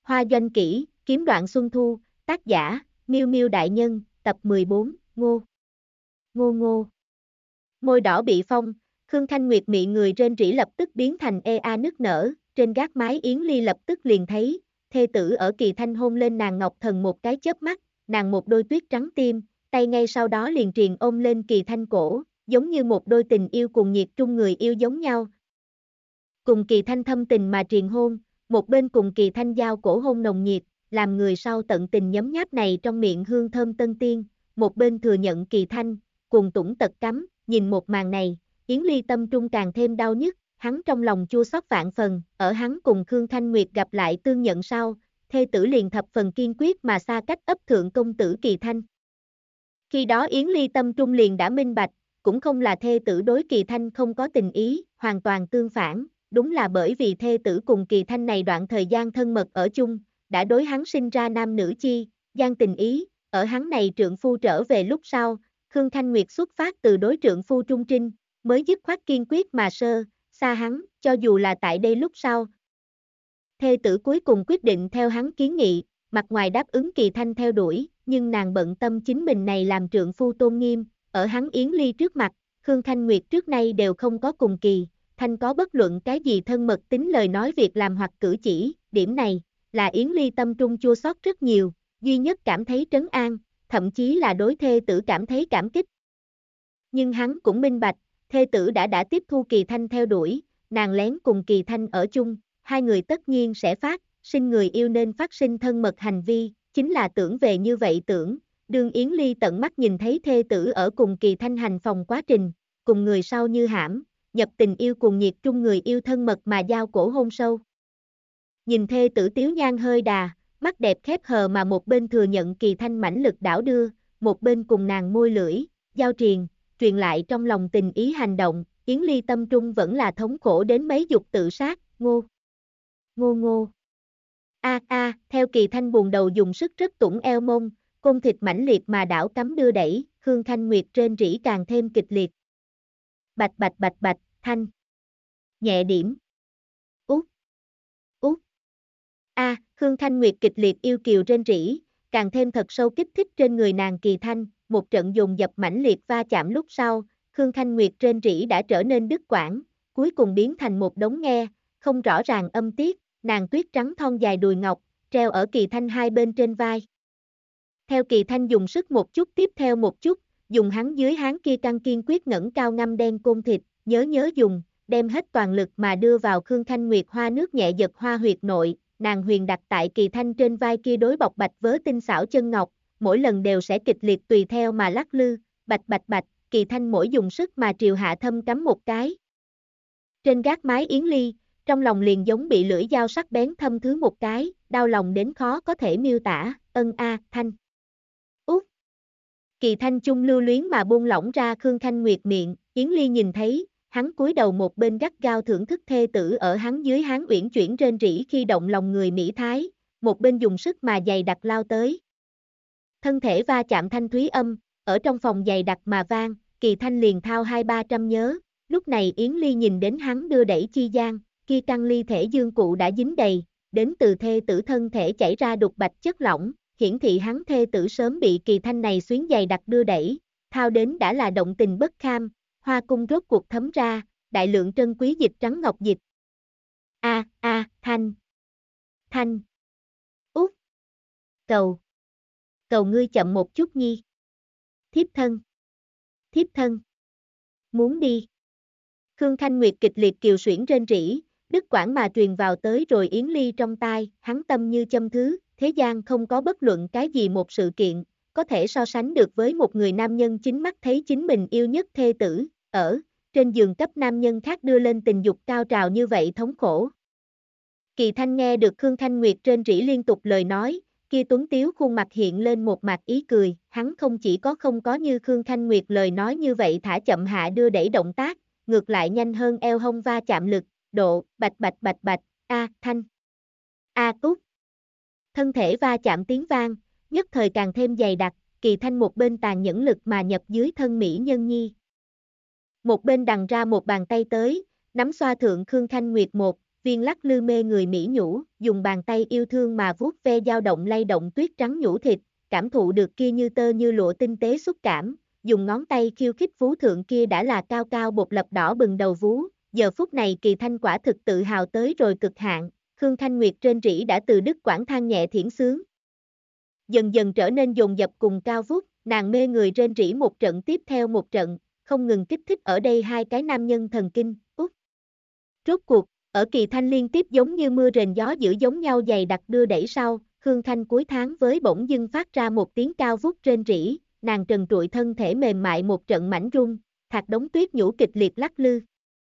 Hoa doanh kỹ, kiếm đoạn xuân thu, tác giả, Miêu Miêu đại nhân, tập 14, Ngô. Ngô ngô. Môi đỏ bị phong, Khương Thanh Nguyệt mị người rên rỉ lập tức biến thành nức nở, trên gác mái Yến Ly lập tức liền thấy, thê tử ở Kỳ Thanh hôn lên nàng Ngọc Thần một cái chớp mắt, nàng một đôi tuyết trắng tim, tay ngay sau đó liền triền ôm lên Kỳ Thanh cổ, giống như một đôi tình yêu cuồng nhiệt trung người yêu giống nhau. Cùng Kỳ Thanh thâm tình mà triền hôn, một bên cùng Kỳ Thanh giao cổ hôn nồng nhiệt, làm người sau tận tình nhấm nháp này trong miệng hương thơm tân tiên, một bên thừa nhận Kỳ Thanh, cùng tủng tật cắm, nhìn một màn này, Yến Ly tâm trung càng thêm đau nhức, hắn trong lòng chua xót vạn phần, ở hắn cùng Khương Thanh Nguyệt gặp lại tương nhận sau, thê tử liền thập phần kiên quyết mà xa cách ấp thượng công tử Kỳ Thanh. Khi đó Yến Ly tâm trung liền đã minh bạch, cũng không là thê tử đối Kỳ Thanh không có tình ý, hoàn toàn tương phản, đúng là bởi vì thê tử cùng Kỳ Thanh này đoạn thời gian thân mật ở chung, đã đối hắn sinh ra nam nữ chi, gian tình ý, ở hắn này trượng phu trở về lúc sau, Khương Thanh Nguyệt xuất phát từ đối trượng phu trung trinh, mới dứt khoát kiên quyết mà xa hắn, cho dù là tại đây lúc sau. Thê tử cuối cùng quyết định theo hắn kiến nghị, mặt ngoài đáp ứng Kỳ Thanh theo đuổi, nhưng nàng bận tâm chính mình này làm trượng phu tôn nghiêm, ở hắn Yến Ly trước mặt, Khương Thanh Nguyệt trước nay đều không có cùng Kỳ Thanh có bất luận cái gì thân mật tính lời nói việc làm hoặc cử chỉ, điểm này, là Yến Ly tâm trung chua xót rất nhiều, duy nhất cảm thấy trấn an, thậm chí là đối thê tử cảm thấy cảm kích. Nhưng hắn cũng minh bạch, thê tử đã tiếp thu Kỳ Thanh theo đuổi, nàng lén cùng Kỳ Thanh ở chung, hai người tất nhiên sẽ sinh người yêu nên phát sinh thân mật hành vi, chính là tưởng về như vậy tưởng, đương Yến Ly tận mắt nhìn thấy thê tử ở cùng Kỳ Thanh hành phòng quá trình, cùng người sau như hãm, nhập tình yêu cùng nhiệt trung người yêu thân mật mà giao cổ hôn sâu. Nhìn thê tử tiếu nhan hơi đà, mắt đẹp khép hờ mà một bên thừa nhận Kỳ Thanh mãnh lực đảo đưa, một bên cùng nàng môi lưỡi, giao truyền lại trong lòng tình ý hành động, Yến Ly tâm trung vẫn là thống khổ đến mấy dục tự sát, ngô. Theo Kỳ Thanh buồn đầu dùng sức rất tủng eo mông, côn thịt mãnh liệt mà đảo cắm đưa đẩy, Khương Thanh Nguyệt rên rỉ càng thêm kịch liệt. Bạch, thanh. Nhẹ điểm. Út. Khương Thanh Nguyệt kịch liệt yêu kiều rên rỉ, càng thêm thật sâu kích thích trên người nàng Kỳ Thanh, một trận dồn dập mãnh liệt va chạm lúc sau, Khương Thanh Nguyệt rên rỉ đã trở nên đứt quãng, cuối cùng biến thành một đống nghe, không rõ ràng âm tiết, nàng tuyết trắng thon dài đùi ngọc, treo ở Kỳ Thanh hai bên trên vai. Theo Kỳ Thanh dùng sức một chút tiếp theo một chút, dùng hắn dưới háng kia căng kiên quyết ngẩng cao ngăm đen côn thịt, nhớ dùng, đem hết toàn lực mà đưa vào Khương Thanh Nguyệt hoa nước nhẹ giật hoa huyệt nội, nàng huyền đặt tại Kỳ Thanh trên vai kia đối bọc bạch vớ tinh xảo chân ngọc, mỗi lần đều sẽ kịch liệt tùy theo mà lắc lư, bạch, Kỳ Thanh mỗi dùng sức mà triều hạ thâm cắm một cái. Trên gác mái Yến Ly, trong lòng liền giống bị lưỡi dao sắc bén thâm thứ một cái, đau lòng đến khó có thể miêu tả, Thanh. Kỳ Thanh chung lưu luyến mà buông lỏng ra Khương Thanh Nguyệt miệng, Yến Ly nhìn thấy, hắn cúi đầu một bên gắt gao thưởng thức thê tử ở hắn dưới háng uyển chuyển rên rỉ khi động lòng người mỹ thái, một bên dùng sức mà dày đặc lao tới. Thân thể va chạm thanh thúy âm, ở trong phòng dày đặc mà vang, Kỳ Thanh liền thao 200-300 nhớ, lúc này Yến Ly nhìn đến hắn đưa đẩy chi gian, kia căng ly thể dương cụ đã dính đầy, đến từ thê tử thân thể chảy ra đục bạch chất lỏng, hiển thị hắn thê tử sớm bị Kỳ Thanh này xuyến dày đặc đưa đẩy, thao đến đã là động tình bất kham, hoa cung rốt cuộc thấm ra, đại lượng trân quý dịch trắng ngọc dịch. Thanh. Út. Cầu ngươi chậm một chút nhi. Thiếp thân. Muốn đi. Khương Thanh Nguyệt kịch liệt kiều xuyển rên rỉ, đứt quãng mà truyền vào tới rồi Yến Ly trong tai, hắn tâm như châm thứ, thế gian không có bất luận cái gì một sự kiện, có thể so sánh được với một người nam nhân chính mắt thấy chính mình yêu nhất thê tử, ở trên giường cấp nam nhân khác đưa lên tình dục cao trào như vậy thống khổ. Kỳ Thanh nghe được Khương Thanh Nguyệt rên rỉ liên tục lời nói, kia tuấn tiếu khuôn mặt hiện lên một mặt ý cười, hắn không chỉ không có như Khương Thanh Nguyệt lời nói như vậy thả chậm hạ đưa đẩy động tác, ngược lại nhanh hơn eo hông va chạm lực, độ, bạch, thanh. Út. Thân thể va chạm tiếng vang, nhất thời càng thêm dày đặc, Kỳ Thanh một bên tàn nhẫn lực mà nhập dưới thân mỹ nhân nhi. Một bên đằng ra một bàn tay tới, nắm xoa thượng Khương Thanh Nguyệt một viên lắc lư mê người mỹ nhũ, dùng bàn tay yêu thương mà vuốt ve dao động lay động tuyết trắng nhũ thịt, cảm thụ được kia như tơ như lụa tinh tế xúc cảm, dùng ngón tay khiêu khích vú thượng kia đã là cao cao bột lập đỏ bừng đầu vú, giờ phút này Kỳ Thanh quả thực tự hào tới rồi cực hạn, Khương Thanh Nguyệt trên rỉ đã từ đứt quãng than nhẹ thiển sướng. Dần dần trở nên dồn dập cùng cao vút, nàng mê người trên rỉ một trận tiếp theo một trận, không ngừng kích thích ở đây hai cái nam nhân thần kinh, út. Rốt cuộc, ở Kỳ Thanh liên tiếp giống như mưa rền gió dữ giống nhau dày đặc đưa đẩy sau, Khương Thanh cuối tháng với bỗng dưng phát ra một tiếng cao vút trên rỉ, nàng trần trụi thân thể mềm mại một trận mảnh rung, thạc đống tuyết nhũ kịch liệt lắc lư.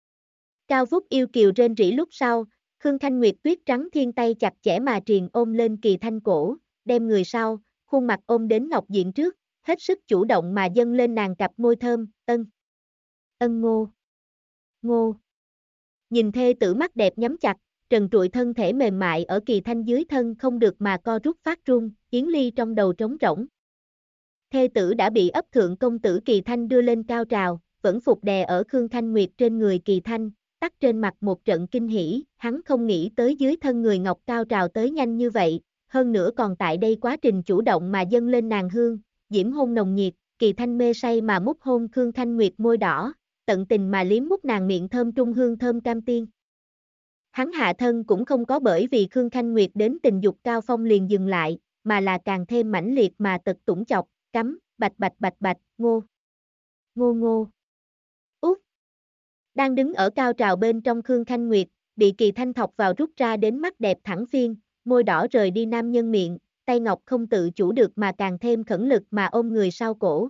Cao vút yêu kiều trên rỉ lúc sau, Khương Thanh Nguyệt tuyết trắng thiên tay chặt chẽ mà triền ôm lên Kỳ Thanh cổ, đem người sau, khuôn mặt ôm đến ngọc diện trước, hết sức chủ động mà dâng lên nàng cặp môi thơm, ân. Ân ngô. Ngô. Nhìn thê tử mắt đẹp nhắm chặt, trần trụi thân thể mềm mại ở Kỳ Thanh dưới thân không được mà co rút phát run, Yến Ly trong đầu trống rỗng. Thê tử đã bị ấp thượng công tử Kỳ Thanh đưa lên cao trào, vẫn phục đè ở Khương Thanh Nguyệt trên người Kỳ Thanh, tắt trên mặt một trận kinh hỉ, hắn không nghĩ tới dưới thân người ngọc cao trào tới nhanh như vậy, hơn nữa còn tại đây quá trình chủ động mà dâng lên nàng hương, diễm hôn nồng nhiệt, Kỳ Thanh mê say mà mút hôn Khương Thanh Nguyệt môi đỏ, tận tình mà liếm mút nàng miệng thơm trung hương thơm cam tiên. Hắn hạ thân cũng không có bởi vì Khương Thanh Nguyệt đến tình dục cao phong liền dừng lại, mà là càng thêm mãnh liệt mà tật tủng chọc, cắm, bạch bạch bạch bạch, ngô. Ngô ngô. Út. Đang đứng ở cao trào bên trong Khương Thanh Nguyệt, bị Kỳ Thanh thọc vào rút ra đến mắt đẹp thẳng phiên, môi đỏ rời đi nam nhân miệng, tay ngọc không tự chủ được mà càng thêm khẩn lực mà ôm người sau cổ.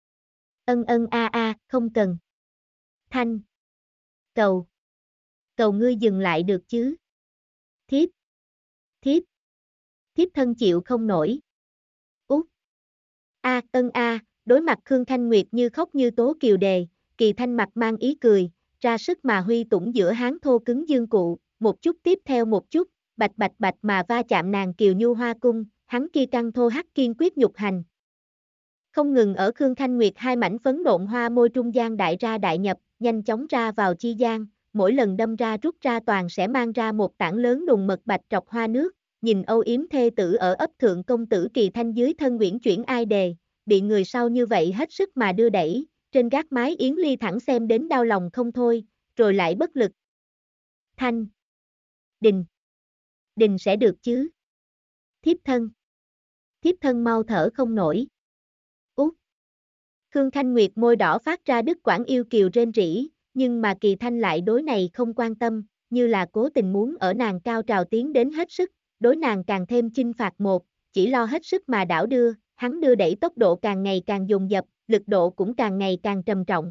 Ân ân a a, không cần. Thanh. Cầu. Cầu ngươi dừng lại được chứ. Thiếp. Thiếp. Thiếp thân chịu không nổi. Út. A, ân a, đối mặt Khương Thanh Nguyệt như khóc như tố kiều đề, Kỳ Thanh mặt mang ý cười, ra sức mà huy tủng giữa háng thô cứng dương cụ, một chút tiếp theo một chút, bạch bạch bạch mà va chạm nàng kiều nhu hoa cung, hắn kia căng thô hắc kiên quyết nhục hành. Không ngừng ở Khương Thanh Nguyệt hai mảnh phấn độn hoa môi trung gian đại ra đại nhập, nhanh chóng ra vào chi gian, mỗi lần đâm ra rút ra toàn sẽ mang ra một tảng lớn đùng mật bạch trọc hoa nước, nhìn âu yếm thê tử ở ấp thượng công tử Kỳ Thanh dưới thân uyển chuyển ai đề, bị người sau như vậy hết sức mà đưa đẩy, trên gác mái Yến Ly thẳng xem đến đau lòng không thôi, rồi lại bất lực. Thanh. Đình. Đình sẽ được chứ. Thiếp thân. Thiếp thân mau thở không nổi. Út. Khương Thanh Nguyệt môi đỏ phát ra đứt quãng yêu kiều rên rỉ, nhưng mà Kỳ Thanh lại đối này không quan tâm, như là cố tình muốn ở nàng cao trào tiến đến hết sức, đối nàng càng thêm chinh phạt một, chỉ lo hết sức mà đảo đưa, hắn đưa đẩy tốc độ càng ngày càng dồn dập, lực độ cũng càng ngày càng trầm trọng.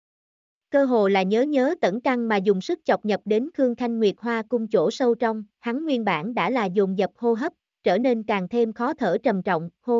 Cơ hồ là nhớ tẩn căng mà dùng sức chọc nhập đến Khương Thanh Nguyệt hoa cung chỗ sâu trong, hắn nguyên bản đã là dồn dập hô hấp, trở nên càng thêm khó thở trầm trọng, hô.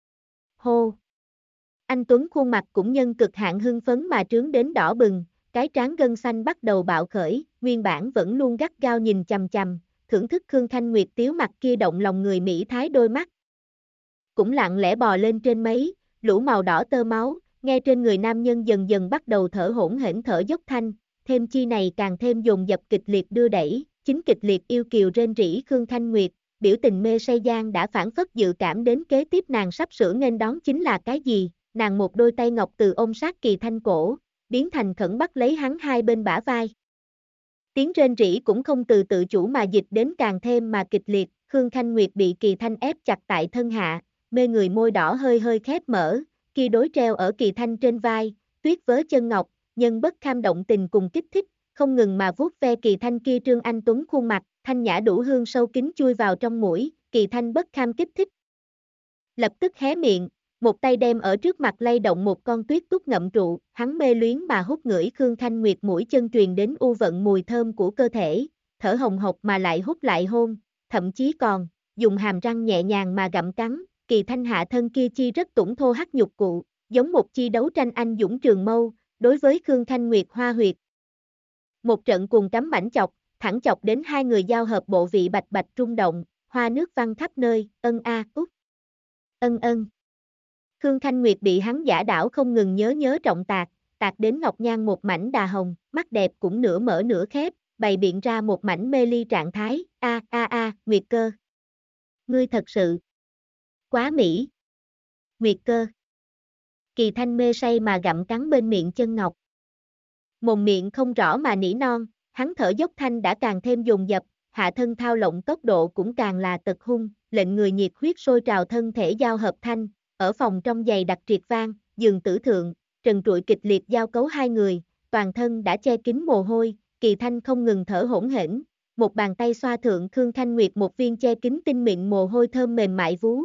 Hô. Anh Tuấn khuôn mặt cũng nhân cực hạn hưng phấn mà trướng đến đỏ bừng, cái trán gân xanh bắt đầu bạo khởi, nguyên bản vẫn luôn gắt gao nhìn chằm chằm, thưởng thức Khương Thanh Nguyệt tiếu mặt kia động lòng người Mỹ thái đôi mắt. Cũng lặng lẽ bò lên trên mấy, lũ màu đỏ tơ máu, nghe trên người nam nhân dần dần bắt đầu thở hỗn hển thở dốc thanh, thêm chi này càng thêm dồn dập kịch liệt đưa đẩy, chính kịch liệt yêu kiều rên rỉ Khương Thanh Nguyệt, biểu tình mê say gian đã phản phất dự cảm đến kế tiếp nàng sắp sửa nghênh đón chính là cái gì, nàng một đôi tay ngọc từ ôm sát Kỳ Thanh cổ, biến thành khẩn bắt lấy hắn hai bên bả vai. Tiếng rên rỉ cũng không từ tự chủ mà dịch đến càng thêm mà kịch liệt, Khương Thanh Nguyệt bị Kỳ Thanh ép chặt tại thân hạ, mê người môi đỏ hơi hơi khép mở, kia đối treo ở Kỳ Thanh trên vai, tuyết vớ chân ngọc, nhân bất kham động tình cùng kích thích, không ngừng mà vuốt ve Kỳ Thanh kia trương anh tuấn khuôn mặt, thanh nhã đủ hương sâu kín chui vào trong mũi, Kỳ Thanh bất kham kích thích. Lập tức hé miệng, một tay đem ở trước mặt lay động một con tuyết túc ngậm trụ, hắn mê luyến mà hút ngửi Khương Thanh Nguyệt mũi chân truyền đến u vận mùi thơm của cơ thể, thở hồng hộc mà lại hút lại hôn, thậm chí còn, dùng hàm răng nhẹ nhàng mà gặm cắn, Kỳ Thanh hạ thân kia chi rất tủng thô hắc nhục cụ, giống một chi đấu tranh anh dũng trường mâu, đối với Khương Thanh Nguyệt hoa huyệt. Một trận cuồng cắm mảnh chọc, thẳng chọc đến hai người giao hợp bộ vị bạch bạch rung động, hoa nước văng khắp nơi, ân a, út. Ân ân. Khương Thanh Nguyệt bị hắn giả đảo không ngừng nhớ trọng tạc đến ngọc nhan một mảnh đà hồng, mắt đẹp cũng nửa mở nửa khép, bày biện ra một mảnh mê ly trạng thái, Nguyệt Cơ. Ngươi thật sự quá mỹ. Nguyệt Cơ. Kỳ Thanh mê say mà gặm cắn bên miệng chân ngọc. Mồm miệng không rõ mà nỉ non, hắn thở dốc thanh đã càng thêm dồn dập, hạ thân thao lộng tốc độ cũng càng là tật hung, lệnh người nhiệt huyết sôi trào thân thể giao hợp thanh, ở phòng trong giày đặc triệt vang, giường tử thượng, trần trụi kịch liệt giao cấu hai người, toàn thân đã che kín mồ hôi, Kỳ Thanh không ngừng thở hỗn hển, một bàn tay xoa thượng Khương Thanh Nguyệt một viên che kín tinh mịn mồ hôi thơm mềm mại vú.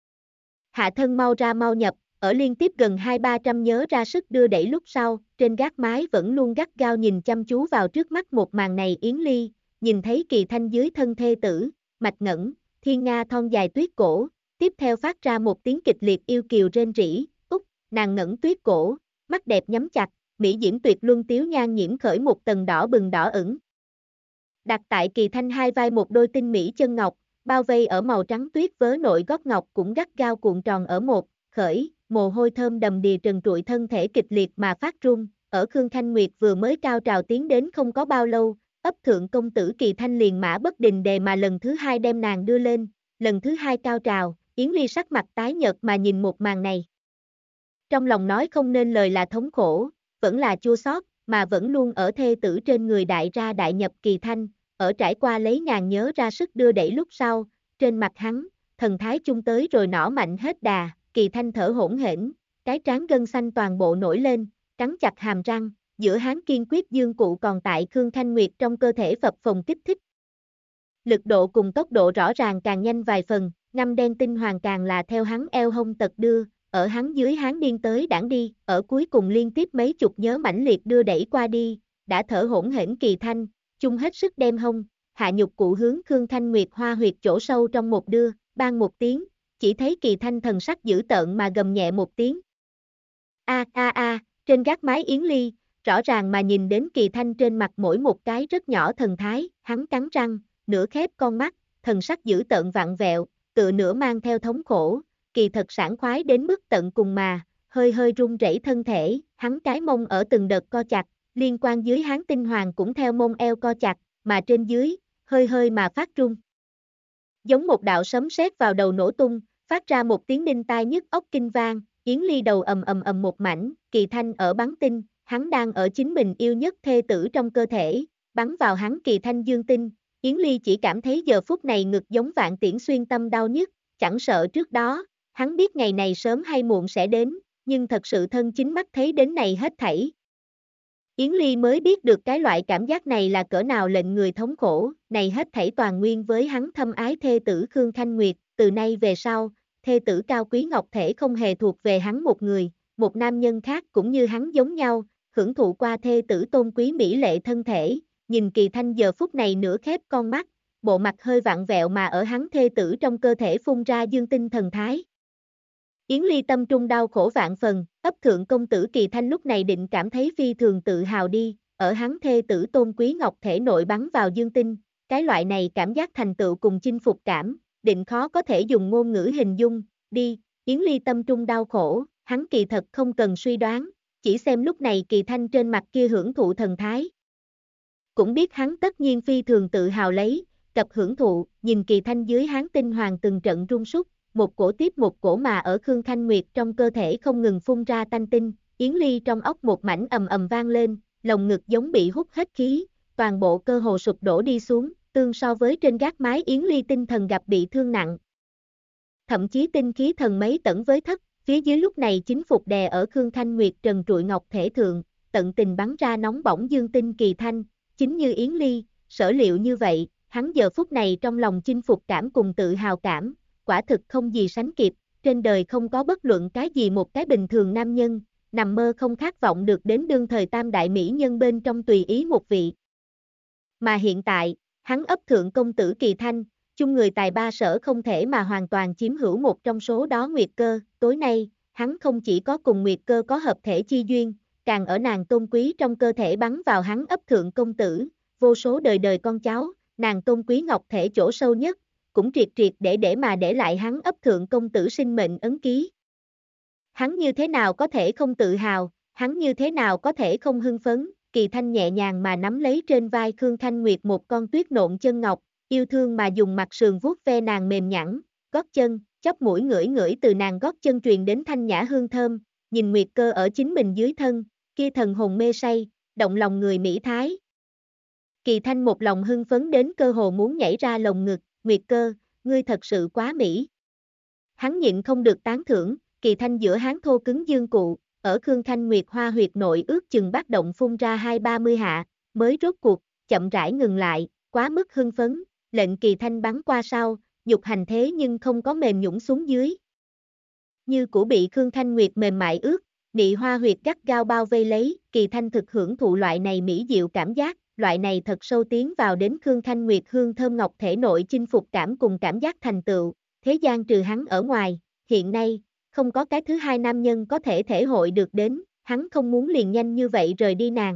Hạ thân mau ra mau nhập, ở liên tiếp gần 200-300 nhớ ra sức đưa đẩy lúc sau, trên gác mái vẫn luôn gắt gao nhìn chăm chú vào trước mắt một màn này Yến Ly, nhìn thấy Kỳ Thanh dưới thân thê tử, mạch ngẩn, thiên nga thon dài tuyết cổ, tiếp theo phát ra một tiếng kịch liệt yêu kiều rên rỉ, nàng ngẩn tuyết cổ, mắt đẹp nhắm chặt, mỹ diễm tuyệt luân tiếu nhan nhiễm khởi một tầng đỏ bừng đỏ ửng. Đặt tại Kỳ Thanh hai vai một đôi tinh mỹ chân ngọc, bao vây ở màu trắng tuyết vớ nội gót ngọc cũng gắt gao cuộn tròn ở một, khởi, mồ hôi thơm đầm đìa trần trụi thân thể kịch liệt mà phát run, ở Khương Thanh Nguyệt vừa mới cao trào tiến đến không có bao lâu, ấp thượng công tử Kỳ Thanh liền mã bất đình đề mà lần thứ hai đem nàng đưa lên, lần thứ hai cao trào, Yến Ly sắc mặt tái nhợt mà nhìn một màn này. Trong lòng nói không nên lời là thống khổ, vẫn là chua xót, mà vẫn luôn ở thê tử trên người đại ra đại nhập Kỳ Thanh, ở trải qua lấy ngàn nhớ ra sức đưa đẩy lúc sau, trên mặt hắn, thần thái chung tới rồi nỏ mạnh hết đà, Kỳ Thanh thở hỗn hển, cái trán gân xanh toàn bộ nổi lên, cắn chặt hàm răng, giữa hắn kiên quyết dương cụ còn tại Khương Thanh Nguyệt trong cơ thể phập phồng kích thích. Lực độ cùng tốc độ rõ ràng càng nhanh vài phần, ngăm đen tinh hoàng càng là theo hắn eo hông tật đưa, ở hắn dưới hắn điên tới đảng đi, ở cuối cùng liên tiếp mấy chục nhớ mãnh liệt đưa đẩy qua đi, đã thở hỗn hển Kỳ Thanh, chung hết sức đem hông, hạ nhục cụ hướng Khương Thanh Nguyệt hoa huyệt chỗ sâu trong một đưa, bang một tiếng, chỉ thấy Kỳ Thanh thần sắc dữ tợn mà gầm nhẹ một tiếng. Trên gác mái Yến Ly, rõ ràng mà nhìn đến Kỳ Thanh trên mặt mỗi một cái rất nhỏ thần thái, hắn cắn răng, nửa khép con mắt, thần sắc dữ tợn vặn vẹo, tựa nửa mang theo thống khổ, kỳ thật sảng khoái đến mức tận cùng mà, hơi hơi run rẩy thân thể, hắn cái mông ở từng đợt co chặt, liên quan dưới hắn tinh hoàng cũng theo mông eo co chặt, mà trên dưới, hơi hơi mà phát run. Giống một đạo sấm sét vào đầu nổ tung, phát ra một tiếng đinh tai nhức óc kinh vang, Yến Ly đầu ầm một mảnh, Kỳ Thanh ở bắn tinh, hắn đang ở chính mình yêu nhất thê tử trong cơ thể, bắn vào hắn Kỳ Thanh dương tinh, Yến Ly chỉ cảm thấy giờ phút này ngực giống vạn tiễn xuyên tâm đau nhức, chẳng sợ trước đó, hắn biết ngày này sớm hay muộn sẽ đến, nhưng thật sự thân chính mắt thấy đến này hết thảy. Yến Ly mới biết được cái loại cảm giác này là cỡ nào lệnh người thống khổ, này hết thảy toàn nguyên với hắn thâm ái thê tử Khương Thanh Nguyệt, từ nay về sau, thê tử cao quý ngọc thể không hề thuộc về hắn một người, một nam nhân khác cũng như hắn giống nhau, hưởng thụ qua thê tử tôn quý mỹ lệ thân thể, nhìn Kỳ Thanh giờ phút này nửa khép con mắt, bộ mặt hơi vặn vẹo mà ở hắn thê tử trong cơ thể phun ra dương tinh thần thái. Yến Ly tâm trung đau khổ vạn phần, ấp thượng công tử Kỳ Thanh lúc này định cảm thấy phi thường tự hào đi, ở hắn thê tử tôn quý ngọc thể nội bắn vào dương tinh, cái loại này cảm giác thành tựu cùng chinh phục cảm, định khó có thể dùng ngôn ngữ hình dung, đi, Yến Ly tâm trung đau khổ, hắn kỳ thật không cần suy đoán, chỉ xem lúc này Kỳ Thanh trên mặt kia hưởng thụ thần thái. Cũng biết hắn tất nhiên phi thường tự hào lấy, cặp hưởng thụ, nhìn Kỳ Thanh dưới hắn tinh hoàng từng trận rung súc, một cổ tiếp một cổ mà ở Khương Thanh Nguyệt trong cơ thể không ngừng phun ra tanh tinh, Yến Ly trong óc một mảnh ầm vang lên, lồng ngực giống bị hút hết khí, toàn bộ cơ hồ sụp đổ đi xuống, tương so với trên gác mái Yến Ly tinh thần gặp bị thương nặng. Thậm chí tinh khí thần mấy tẩn với thất, phía dưới lúc này chính phục đè ở Khương Thanh Nguyệt trần trụi ngọc thể thượng, tận tình bắn ra nóng bỏng dương tinh Kỳ Thanh, chính như Yến Ly, sở liệu như vậy, hắn giờ phút này trong lòng chinh phục cảm cùng tự hào cảm, quả thực không gì sánh kịp, trên đời không có bất luận cái gì một cái bình thường nam nhân, nằm mơ không khát vọng được đến đương thời tam đại mỹ nhân bên trong tùy ý một vị. Mà hiện tại, hắn ấp thượng công tử Kỳ Thanh, chung người tài ba sở không thể mà hoàn toàn chiếm hữu một trong số đó Nguyệt Cơ, tối nay, hắn không chỉ có cùng Nguyệt Cơ có hợp thể chi duyên, càng ở nàng tôn quý trong cơ thể bắn vào hắn ấp thượng công tử, vô số đời đời con cháu, nàng tôn quý ngọc thể chỗ sâu nhất, cũng triệt để mà để lại hắn ấp thượng công tử sinh mệnh ấn ký. Hắn như thế nào có thể không tự hào, hắn như thế nào có thể không hưng phấn, Kỳ Thanh nhẹ nhàng mà nắm lấy trên vai Khương Thanh Nguyệt một con tuyết nộn chân ngọc, yêu thương mà dùng mặt sườn vuốt ve nàng mềm nhẵn, gót chân, chóp mũi ngửi ngửi từ nàng gót chân truyền đến thanh nhã hương thơm, nhìn Nguyệt Cơ ở chính mình dưới thân, kia thần hồn mê say, động lòng người mỹ thái. Kỳ Thanh một lòng hưng phấn đến cơ hồ muốn nhảy ra lồng ngực, Nguyệt Cơ, ngươi thật sự quá mỹ. Hắn nhịn không được tán thưởng, Kỳ Thanh giữa háng thô cứng dương cụ, ở Khương Thanh Nguyệt hoa huyệt nội ước chừng bắt động phun ra 20-30 hạ, mới rốt cuộc, chậm rãi ngừng lại, quá mức hưng phấn, lệnh Kỳ Thanh bắn qua sau, nhục hành thế nhưng không có mềm nhũn xuống dưới. Như cũ bị Khương Thanh Nguyệt mềm mại ướt, nị hoa huyệt gắt gao bao vây lấy, Kỳ Thanh thực hưởng thụ loại này mỹ diệu cảm giác, loại này thật sâu tiến vào đến Khương Thanh Nguyệt hương thơm ngọc thể nội chinh phục cảm cùng cảm giác thành tựu, thế gian trừ hắn ở ngoài, hiện nay, không có cái thứ hai nam nhân có thể thể hội được đến, hắn không muốn liền nhanh như vậy rời đi nàng.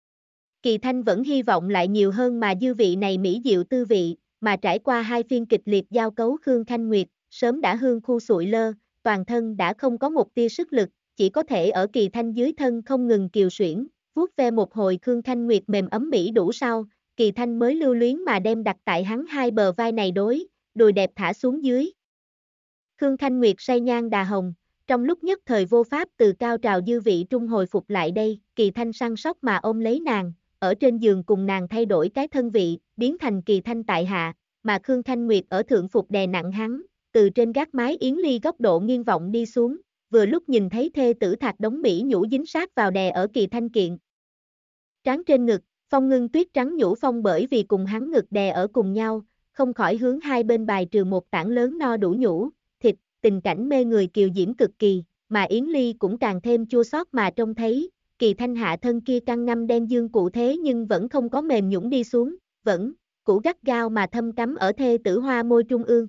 Kỳ Thanh vẫn hy vọng lại nhiều hơn mà dư vị này mỹ diệu tư vị, mà trải qua hai phiên kịch liệt giao cấu Khương Thanh Nguyệt, sớm đã hương khu sụi lơ, toàn thân đã không có một tia sức lực, chỉ có thể ở Kỳ Thanh dưới thân không ngừng kiều xuyển, vuốt ve một hồi Khương Thanh Nguyệt mềm ấm mỹ đủ sau, Kỳ Thanh mới lưu luyến mà đem đặt tại hắn hai bờ vai này đùi đẹp thả xuống dưới. Khương Thanh Nguyệt say nhan đà hồng, trong lúc nhất thời vô pháp từ cao trào dư vị trung hồi phục lại đây, Kỳ Thanh săn sóc mà ôm lấy nàng, ở trên giường cùng nàng thay đổi cái thân vị, biến thành Kỳ Thanh tại hạ, mà Khương Thanh Nguyệt ở thượng phục đè nặng hắn, từ trên gác mái yến ly góc độ nghiêng vọng đi xuống, vừa lúc nhìn thấy thê tử Thạc đống bỉ nhũ dính sát vào đè ở Kỳ Thanh kiện. Trán trên ngực, Phong Ngưng Tuyết trắng nhũ phong bởi vì cùng hắn ngực đè ở cùng nhau, không khỏi hướng hai bên bài trừ một tảng lớn no đủ nhũ, thịt, tình cảnh mê người kiều diễm cực kỳ, mà Yến Ly cũng càng thêm chua xót mà trông thấy, Kỳ Thanh hạ thân kia căng ngâm đen dương cụ thế nhưng vẫn không có mềm nhũn đi xuống, vẫn, củ gắt gao mà thâm cắm ở thê tử hoa môi trung ương.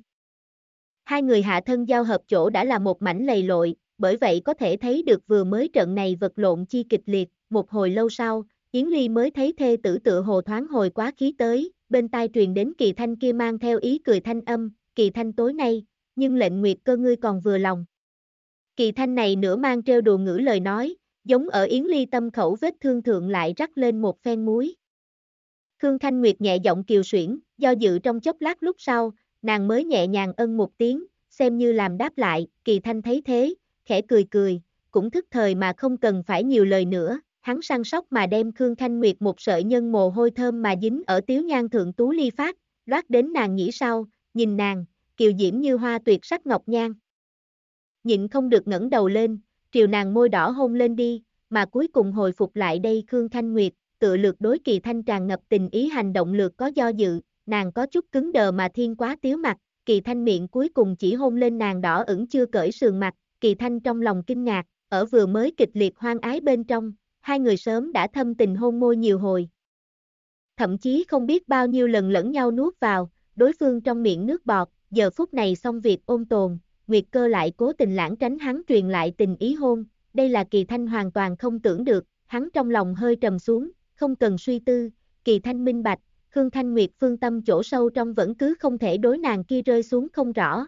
Hai người hạ thân giao hợp chỗ đã là một mảnh lầy lội, bởi vậy có thể thấy được vừa mới trận này vật lộn chi kịch liệt, một hồi lâu sau, Yến Ly mới thấy thê tử tựa hồ thoáng hồi quá khí tới, bên tai truyền đến Kỳ Thanh kia mang theo ý cười thanh âm, Kỳ Thanh tối nay, nhưng lệnh Nguyệt Cơ ngươi còn vừa lòng. Kỳ Thanh này nửa mang trêu đùa ngữ lời nói, giống ở Yến Ly tâm khẩu vết thương thượng lại rắc lên một phen muối. Khương Thanh Nguyệt nhẹ giọng kiều xuyển, do dự trong chốc lát lúc sau, nàng mới nhẹ nhàng ân một tiếng, xem như làm đáp lại, Kỳ Thanh thấy thế, khẽ cười cười, cũng thức thời mà không cần phải nhiều lời nữa, hắn săn sóc mà đem Khương Thanh Nguyệt một sợi nhân mồ hôi thơm mà dính ở tiếu nhan thượng tú ly phát, loát đến nàng nhĩ sau, nhìn nàng, kiều diễm như hoa tuyệt sắc ngọc nhan. Nhịn không được ngẩng đầu lên, triều nàng môi đỏ hôn lên đi, mà cuối cùng hồi phục lại đây Khương Thanh Nguyệt, tựa lược đối Kỳ Thanh tràn ngập tình ý hành động lược có do dự, nàng có chút cứng đờ mà thiên quá tiếu mặt, Kỳ Thanh miệng cuối cùng chỉ hôn lên nàng đỏ ửng chưa cởi sườn mặt, Kỳ Thanh trong lòng kinh ngạc, ở vừa mới kịch liệt hoang ái bên trong, hai người sớm đã thâm tình hôn môi nhiều hồi. Thậm chí không biết bao nhiêu lần lẫn nhau nuốt vào, đối phương trong miệng nước bọt, giờ phút này xong việc ôn tồn, Nguyệt Cơ lại cố tình lãng tránh hắn truyền lại tình ý hôn, đây là Kỳ Thanh hoàn toàn không tưởng được, hắn trong lòng hơi trầm xuống, không cần suy tư, Kỳ Thanh minh bạch, Khương Thanh Nguyệt phương tâm chỗ sâu trong vẫn cứ không thể đối nàng kia rơi xuống không rõ.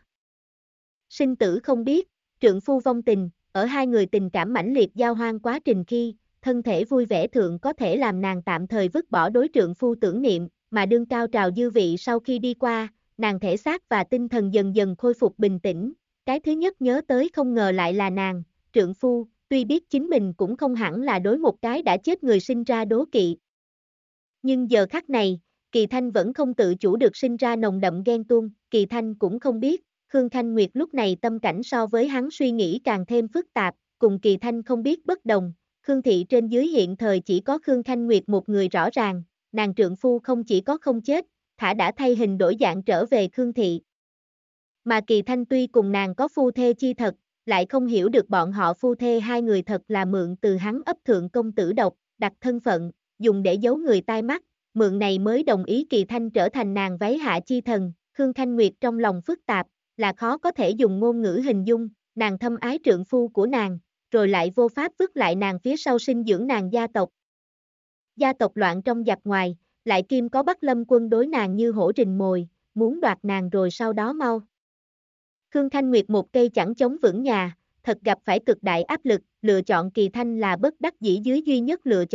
Sinh tử không biết, trượng phu vong tình, ở hai người tình cảm mãnh liệt giao hoang quá trình khi, thân thể vui vẻ thượng có thể làm nàng tạm thời vứt bỏ đối trượng phu tưởng niệm, mà đương cao trào dư vị sau khi đi qua, nàng thể xác và tinh thần dần dần khôi phục bình tĩnh, cái thứ nhất nhớ tới không ngờ lại là nàng, trượng phu, tuy biết chính mình cũng không hẳn là đối một cái đã chết người sinh ra đố kỵ. Nhưng giờ khắc này, Kỳ Thanh vẫn không tự chủ được sinh ra nồng đậm ghen tuông, Kỳ Thanh cũng không biết, Khương Thanh Nguyệt lúc này tâm cảnh so với hắn suy nghĩ càng thêm phức tạp, cùng Kỳ Thanh không biết bất đồng, Khương thị trên dưới hiện thời chỉ có Khương Thanh Nguyệt một người rõ ràng, nàng trượng phu không chỉ có không chết, thả đã thay hình đổi dạng trở về Khương thị. Mà Kỳ Thanh tuy cùng nàng có phu thê chi thật, lại không hiểu được bọn họ phu thê hai người thật là mượn từ hắn ấp thượng công tử độc, đặt thân phận, dùng để giấu người tai mắt, mượn này mới đồng ý Kỳ Thanh trở thành nàng váy hạ chi thần, Khương Thanh Nguyệt trong lòng phức tạp, là khó có thể dùng ngôn ngữ hình dung, nàng thâm ái trượng phu của nàng, rồi lại vô pháp vứt lại nàng phía sau sinh dưỡng nàng gia tộc. Gia tộc loạn trong giặc ngoài, lại kim có Bắc Lâm quân đối nàng như hổ rình mồi, muốn đoạt nàng rồi sau đó mau. Khương Thanh Nguyệt một cây chẳng chống vững nhà, thật gặp phải cực đại áp lực, lựa chọn Kỳ Thanh là bất đắc dĩ dưới duy nhất lựa chọn,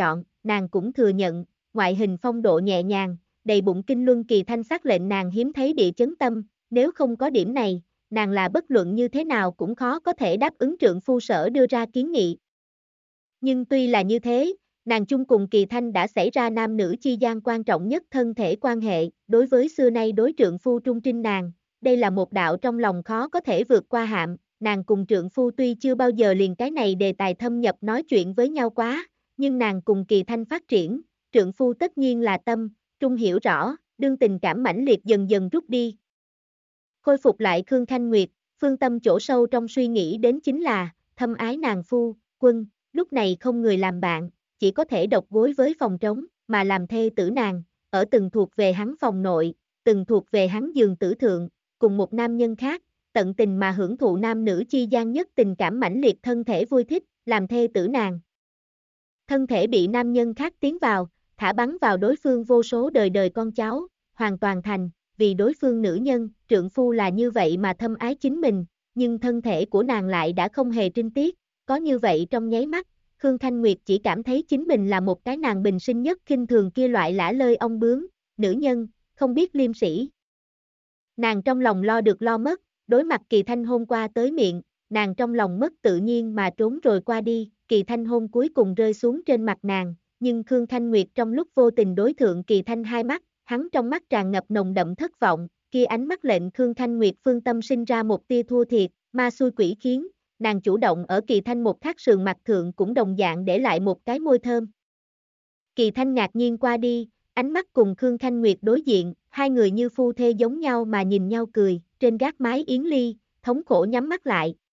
nàng cũng thừa nhận, ngoại hình phong độ nhẹ nhàng, đầy bụng kinh luân kỳ thanh sắc lệnh nàng hiếm thấy địa chấn tâm, nếu không có điểm này, nàng là bất luận như thế nào cũng khó có thể đáp ứng trượng phu sở đưa ra kiến nghị. Nhưng tuy là như thế, nàng chung cùng Kỳ Thanh đã xảy ra nam nữ chi gian quan trọng nhất thân thể quan hệ, đối với xưa nay đối trượng phu trung trinh nàng, đây là một đạo trong lòng khó có thể vượt qua hạm, nàng cùng trượng phu tuy chưa bao giờ liền cái này đề tài thâm nhập nói chuyện với nhau quá, nhưng nàng cùng Kỳ Thanh phát triển, trượng phu tất nhiên là tâm, trung hiểu rõ, đương tình cảm mãnh liệt dần dần rút đi. Khôi phục lại Khương Thanh Nguyệt, phương tâm chỗ sâu trong suy nghĩ đến chính là, thâm ái nàng phu, quân, lúc này không người làm bạn, chỉ có thể độc gối với phòng trống, mà làm thê tử nàng, ở từng thuộc về hắn phòng nội, từng thuộc về hắn giường tử thượng, cùng một nam nhân khác, tận tình mà hưởng thụ nam nữ chi gian nhất tình cảm mãnh liệt thân thể vui thích, làm thê tử nàng. Thân thể bị nam nhân khác tiến vào, thả bắn vào đối phương vô số đời đời con cháu, hoàn toàn thành, vì đối phương nữ nhân, trượng phu là như vậy mà thâm ái chính mình, nhưng thân thể của nàng lại đã không hề trinh tiết, có như vậy trong nháy mắt, Khương Thanh Nguyệt chỉ cảm thấy chính mình là một cái nàng bình sinh nhất khinh thường kia loại lả lơi ong bướm, nữ nhân, không biết liêm sỉ. Nàng trong lòng lo được lo mất, đối mặt Kỳ Thanh hôn qua tới miệng, nàng trong lòng mất tự nhiên mà trốn rồi qua đi, Kỳ Thanh hôn cuối cùng rơi xuống trên mặt nàng, nhưng Khương Thanh Nguyệt trong lúc vô tình đối thượng Kỳ Thanh hai mắt, hắn trong mắt tràn ngập nồng đậm thất vọng, kia ánh mắt lệnh Khương Thanh Nguyệt phương tâm sinh ra một tia thua thiệt, ma xui quỷ khiến, nàng chủ động ở Kỳ Thanh một thác sườn mặt thượng cũng đồng dạng để lại một cái môi thơm. Kỳ Thanh ngạc nhiên qua đi, ánh mắt cùng Khương Thanh Nguyệt đối diện, hai người như phu thê giống nhau mà nhìn nhau cười, trên gác mái yến ly, thống khổ nhắm mắt lại,